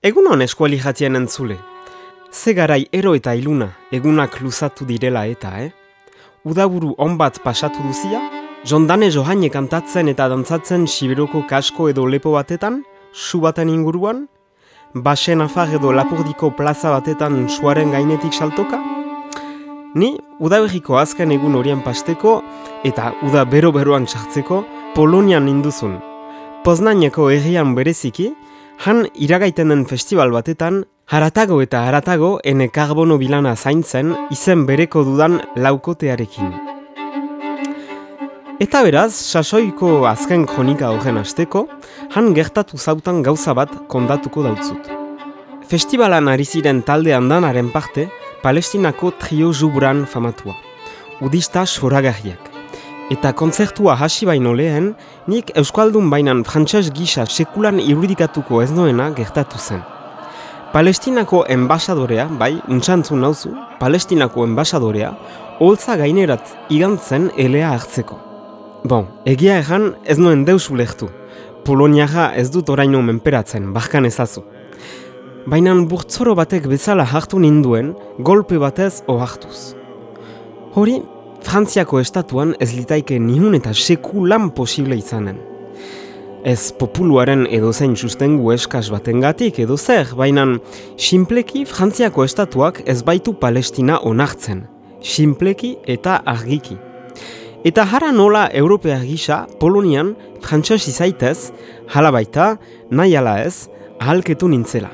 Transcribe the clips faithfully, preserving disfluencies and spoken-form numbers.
Egun hon eskuali jatien entzule. Ze garai ero eta iluna egunak luzatu direla eta, eh? Udaburu on bat pasatu duzia? Jondane Johane kantatzen eta dantzatzen Siberoko kasko edo lepo batetan, su baten inguruan? Basen afar edo Lapurdiko plaza batetan suaren gainetik saltoka? Ni, udaberriko azken egun horien pasteko eta uda bero-beroan sartzeko Polonian ninduzun. Poznaineko herrian bereziki, han iragaiten den festival batetan, haratago eta haratago ene karbono bilana zaintzen izen bereko dudan laukotearekin. Eta beraz, sasoiko azken kronika horren hasteko, han gertatu zautan gauza bat kondatuko dautzut. Festivalan ari ziren talde andanaren parte, Palestinako trio Jubran famatua. Udista soragarriak. Eta kontzertua hasi baino lehen, nik euskaldun bainan frantses gisa sekulan irudikatuko ez noena gertatu zen. Palestinako enbasadorea, bai, untsantzun nauzu, Palestinako enbasadorea, holtza gainerat igantzen elea hartzeko. Bon, egia erran ez noen deus ulektu. Poloniara ez dut oraino menperatzen, barkan ezazu. Baina burtzoro batek bezala hartu ninduen, golpe batez ohartuz. Hori, Frantziako estatuan ez litaike nihun eta sekulan posible izanen. Ez populuaren edozein sustengu eskas batengatik edo zer, baina sinpleki Frantziako estatuak ez baitu Palestina onartzen. Sinpleki eta argiki. Eta hara nola europear gisa, Polonian, frantses izaitez, hala baita, nahi ala ez, ahalketu nintzela.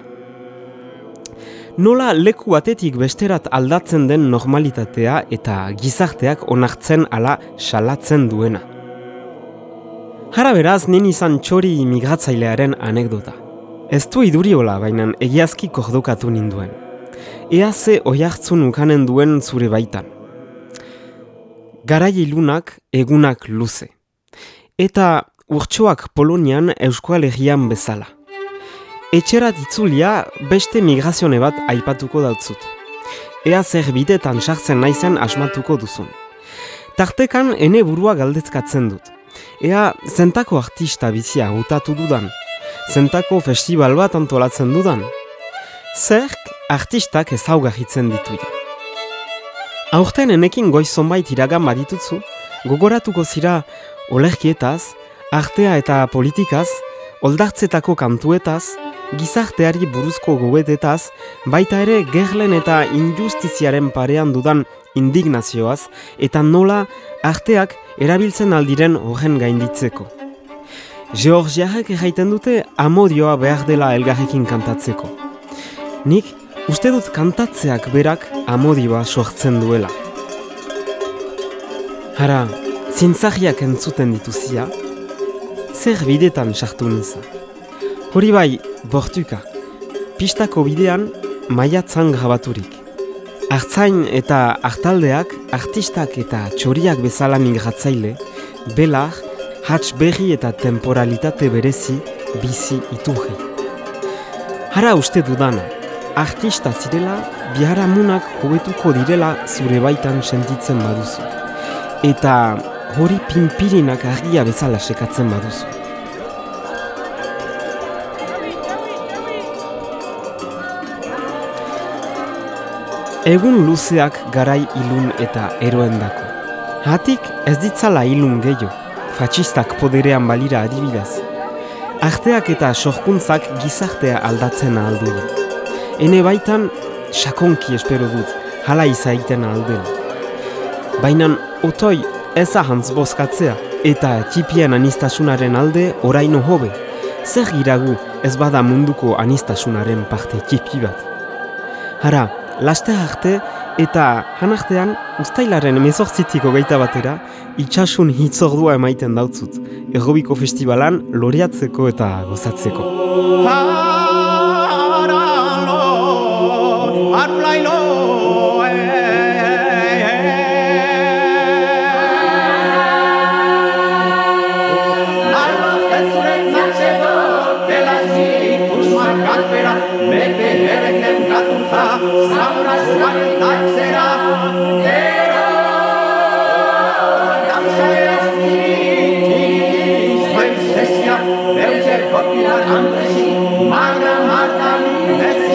Nola leku batetik besterat aldatzen den normalitatea eta gizarteak onartzen ala salatzen duena. Hara beraz, nen izan txori migratzailearen anekdota. Ez du iduriola bainan egiazki kordokatu ninduen. Ea ze oihartzun ukanen duen zure baitan. Garai ilunak egunak luze. Eta urtsoak Polonian Euskal Herrian bezala. Etxerat itzulia beste migrazione bat aipatuko dautzut. Ea zer bidetan sartzen naizen asmatuko duzun. Tartekan ene burua galdetzkatzen dut. Ea zentako artista bizia hautatu dudan. Zentako festival bat antolatzen dudan. Zerk artistak ezaugarritzen dituia. Aurten enekin goiz zonbait iragan baditutzu, gogoratuko zira olerkietaz, artea eta politikaz, oldartzetako kantuetaz, gizarteari buruzko gogoetetaz, baita ere gerlen eta injustiziaren parean dudan indignazioaz, eta nola arteak erabiltzen aldiren horren gainditzeko. Georgiarek erraiten dute amodioa behar dela elgarrekin kantatzeko. Nik uste dut kantatzeak berak amodioa sortzen duela. Hara, zintzagiak entzuten dituzia, zer bidetan sartu niza. Hori bai, bortuka, pistako bidean maiatzan grabaturik. Artzain eta artaldeak, artistak eta txoriak bezala migratzaile, belar, hats berri eta temporalitate berezi bizi iturri. Hara uste dudana, artista zirela, biharamunak hobetuko direla zure baitan sentitzen baduzu. Eta hori pinpirinak argia bezala sekatzen baduzu. Egun luzeak garai ilun eta eroendako. Hatik ez ditzala ilun gehiago, fatxistak poderean balira adibidez. Arteak eta sorkuntzak gizartea aldatzen ahaldua. Ene baitan, sakonki espero dut, hala izaiten ahaldela. Bainan, otoi ez ahantz bozkatzea, eta tipien anistasunaren alde oraino hobe. Zer iragu ez bada munduko anistasunaren parte tipi bat. Hara, laste arte eta hanartean uztailaren hemezortzitik hogeita batera itxasun hitzordua emaiten dautzut, Errobiko festivalan loreatzeko eta gozatzeko. Magra Marta Ez